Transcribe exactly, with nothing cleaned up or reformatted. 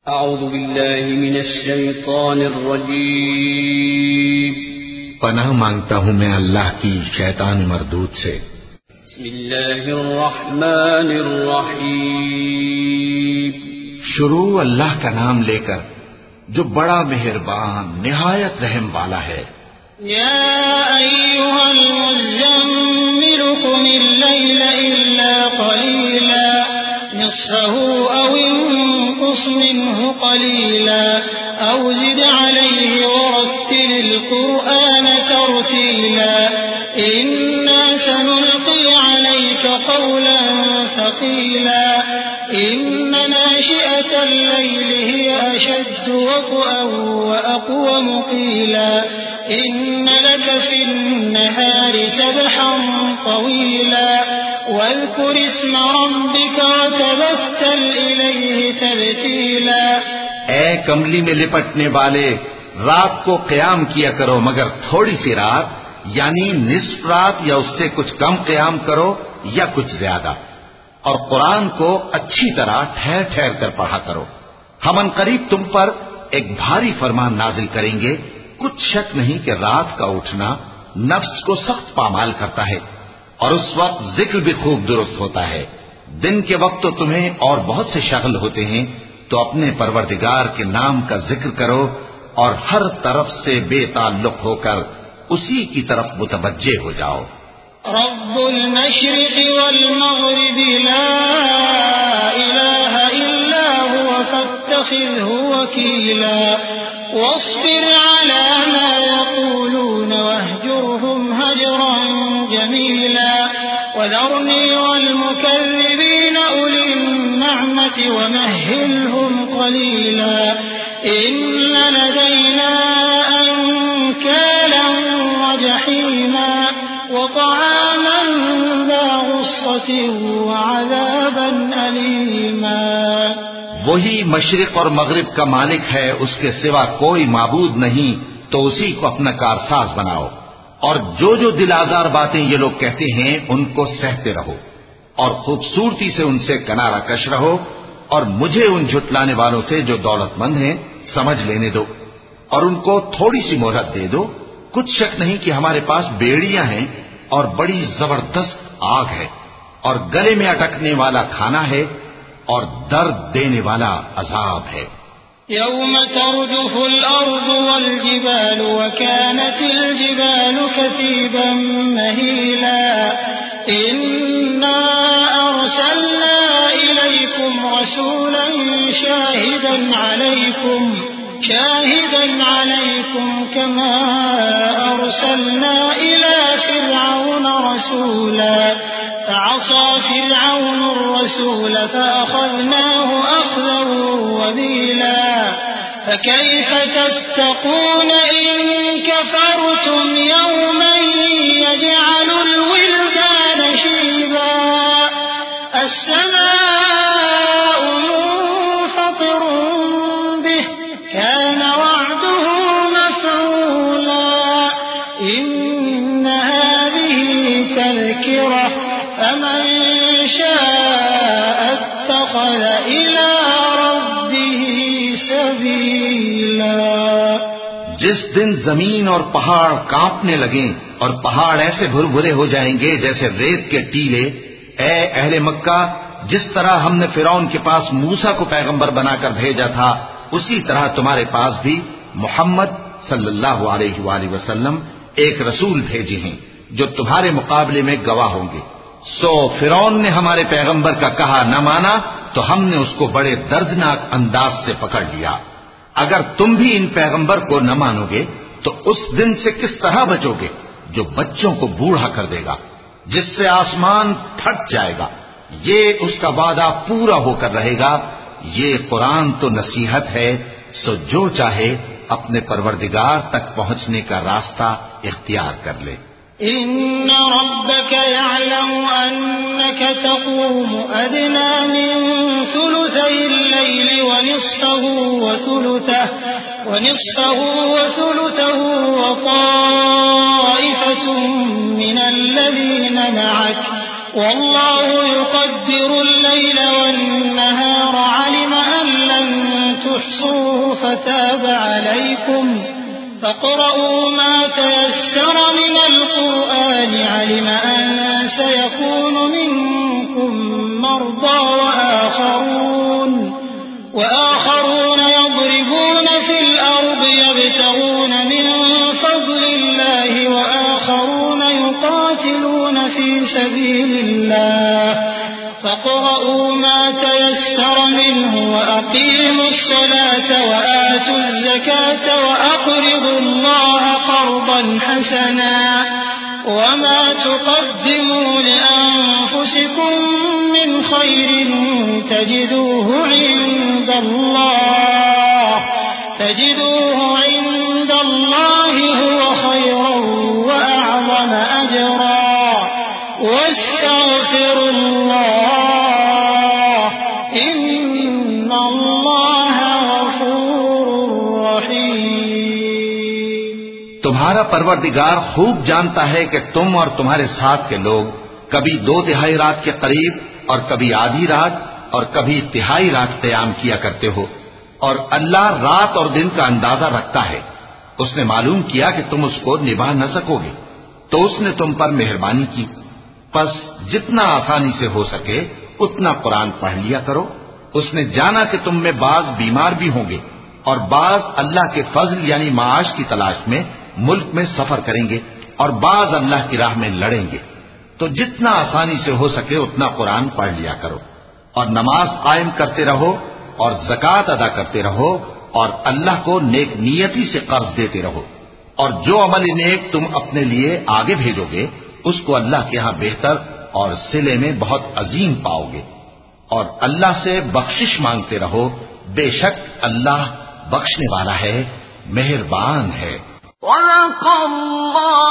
اعوذ باللہ من الشیطان الرجیم پناہ مانگتا ہوں میں اللہ کی شیطان مردود سے۔ بسم اللہ الرحمن الرحیم شروع اللہ کا نام لے کر جو بڑا مہربان نہایت رحم والا ہے۔ یا ایھا المزمل قم اللیل الا قلیلا نصفه او انقص منه قلیلا او زد علیہ ورتل القرآن ترتیلا انا سنلقی علیک قولا ثقیلا ان ناشئة الليل هي اشد وطئا واقوم قیلا ان لك في النهار سبحا طويلا واذكر اسم ربك وتبتل إليه تبتيلا۔ اے کملی میں لپٹنے والے، رات کو قیام کیا کرو مگر تھوڑی سی رات، یعنی نصف رات یا اس سے کچھ کم قیام کرو یا کچھ زیادہ، اور قرآن کو اچھی طرح ٹھہر ٹھہر کر پڑھا کرو۔ ہم ان قریب تم پر ایک بھاری فرمان نازل کریں گے، کچھ شک نہیں کہ رات کا اٹھنا نفس کو سخت پامال کرتا ہے، اور اس وقت ذکر بھی خوب درست ہوتا ہے۔ دن کے وقت تو تمہیں اور بہت سے شغل ہوتے ہیں، تو اپنے پروردگار کے نام کا ذکر کرو اور ہر طرف سے بے تعلق ہو کر اسی کی طرف متوجہ ہو جاؤ۔ رب المشرق والمغرب لا الہ الا هو فاتخذه وکیلا واصبر على ما يقولون واهجرهم هجرا جميلا وذرني والمكذبين أولي النعمة ومهلهم قليلا إن لدينا أنكالا وجحيما وطعاما ذا غصة وعذابا أليما۔ وہی مشرق اور مغرب کا مالک ہے، اس کے سوا کوئی معبود نہیں، تو اسی کو اپنا کارساز بناؤ، اور جو جو دل آزار باتیں یہ لوگ کہتے ہیں ان کو سہتے رہو، اور خوبصورتی سے ان سے کنارہ کش رہو، اور مجھے ان جھٹلانے والوں سے جو دولت مند ہیں سمجھ لینے دو، اور ان کو تھوڑی سی مہلت دے دو۔ کچھ شک نہیں کہ ہمارے پاس بیڑیاں ہیں اور بڑی زبردست آگ ہے، اور گلے میں اٹکنے والا کھانا ہے اور درد دینے والا عذاب ہے۔ يوم ترجف الأرض والجبال وكانت الجبال كثيبا مهيلا إنا أرسلنا إليكم رسولا شاهدا عليكم شاهدا عليكم كما أرسلنا إلى فرعون رسولا فعصى فرعون الرسول فأخذناه أخذا وبيلا فكيف تتقون إن كفرتم يوما يجعل الولدان شيبا السماء منفطر به كان وعده مفعولا إن هذه تذكرة فمن شاء اتخذ إلى ربه سبيلا۔ جس دن زمین اور پہاڑ کانپنے لگیں اور پہاڑ ایسے بھر بھرے ہو جائیں گے جیسے ریت کے ٹیلے، اے اہل مکہ، جس طرح ہم نے فرعون کے پاس موسیٰ کو پیغمبر بنا کر بھیجا تھا، اسی طرح تمہارے پاس بھی محمد صلی اللہ علیہ وآلہ وسلم ایک رسول بھیجے ہیں جو تمہارے مقابلے میں گواہ ہوں گے۔ سو فرعون نے ہمارے پیغمبر کا کہا نہ مانا تو ہم نے اس کو بڑے دردناک انداز سے پکڑ لیا۔ اگر تم بھی ان پیغمبر کو نہ مانو گے تو اس دن سے کس طرح بچو گے جو بچوں کو بوڑھا کر دے گا، جس سے آسمان پھٹ جائے گا۔ یہ اس کا وعدہ پورا ہو کر رہے گا۔ یہ قرآن تو نصیحت ہے، سو جو چاہے اپنے پروردگار تک پہنچنے کا راستہ اختیار کر لے۔ إن ربك يعلم أنك تقوم أدنى من ثلثي الليل ونصفه وثلثه ونصفه وثلثه وطائفة من الذين معك والله يقدر الليل والنهار علم أن لن تحصوا فتاب عليكم فاقرؤوا ما تيسر من القرآن علم أن سيكون منكم مرضى وآخرون وآخرون يضربون في الأرض يبتغون من فضل الله وآخرون يقاتلون في سبيل الله فاقرؤوا ما تيسر منه وأقيموا الصلاة وآتوا الزكاة وأقرضوا الله قرضا حسنا وما تقدموا لأنفسكم من خير تجدوه عند الله تجدوه عند الله هو خيرا وأعظم أجرا واستغفروا الله إن الله غفور رحيم. تمہارا پروردگار خوب جانتا ہے کہ تم اور تمہارے ساتھ کے لوگ کبھی دو تہائی رات کے قریب اور کبھی آدھی رات اور کبھی تہائی رات قیام کیا کرتے ہو، اور اللہ رات اور دن کا اندازہ رکھتا ہے. اس نے معلوم کیا کہ تم اس کو نبھا نہ سکو گے تو اس نے تم پر مہربانی کی، پس جتنا آسانی سے ہو سکے اتنا قرآن پڑھ لیا کرو. اس نے جانا کہ تم میں بعض بیمار بھی ہوں گے اور بعض اللہ کے فضل یعنی معاش کی تلاش میں ملک میں سفر کریں گے اور بعض اللہ کی راہ میں لڑیں گے، تو جتنا آسانی سے ہو سکے اتنا قرآن پڑھ لیا کرو اور نماز قائم کرتے رہو اور زکوٰۃ ادا کرتے رہو اور اللہ کو نیک نیتی سے قرض دیتے رہو، اور جو عمل نیک تم اپنے لیے آگے بھیجو گے اس کو اللہ کے ہاں بہتر اور صلے میں بہت عظیم پاؤ گے. اور اللہ سے بخشش مانگتے رہو، بے شک اللہ بخشنے والا ہے، مہربان ہے. وَلَقَ اللَّهُ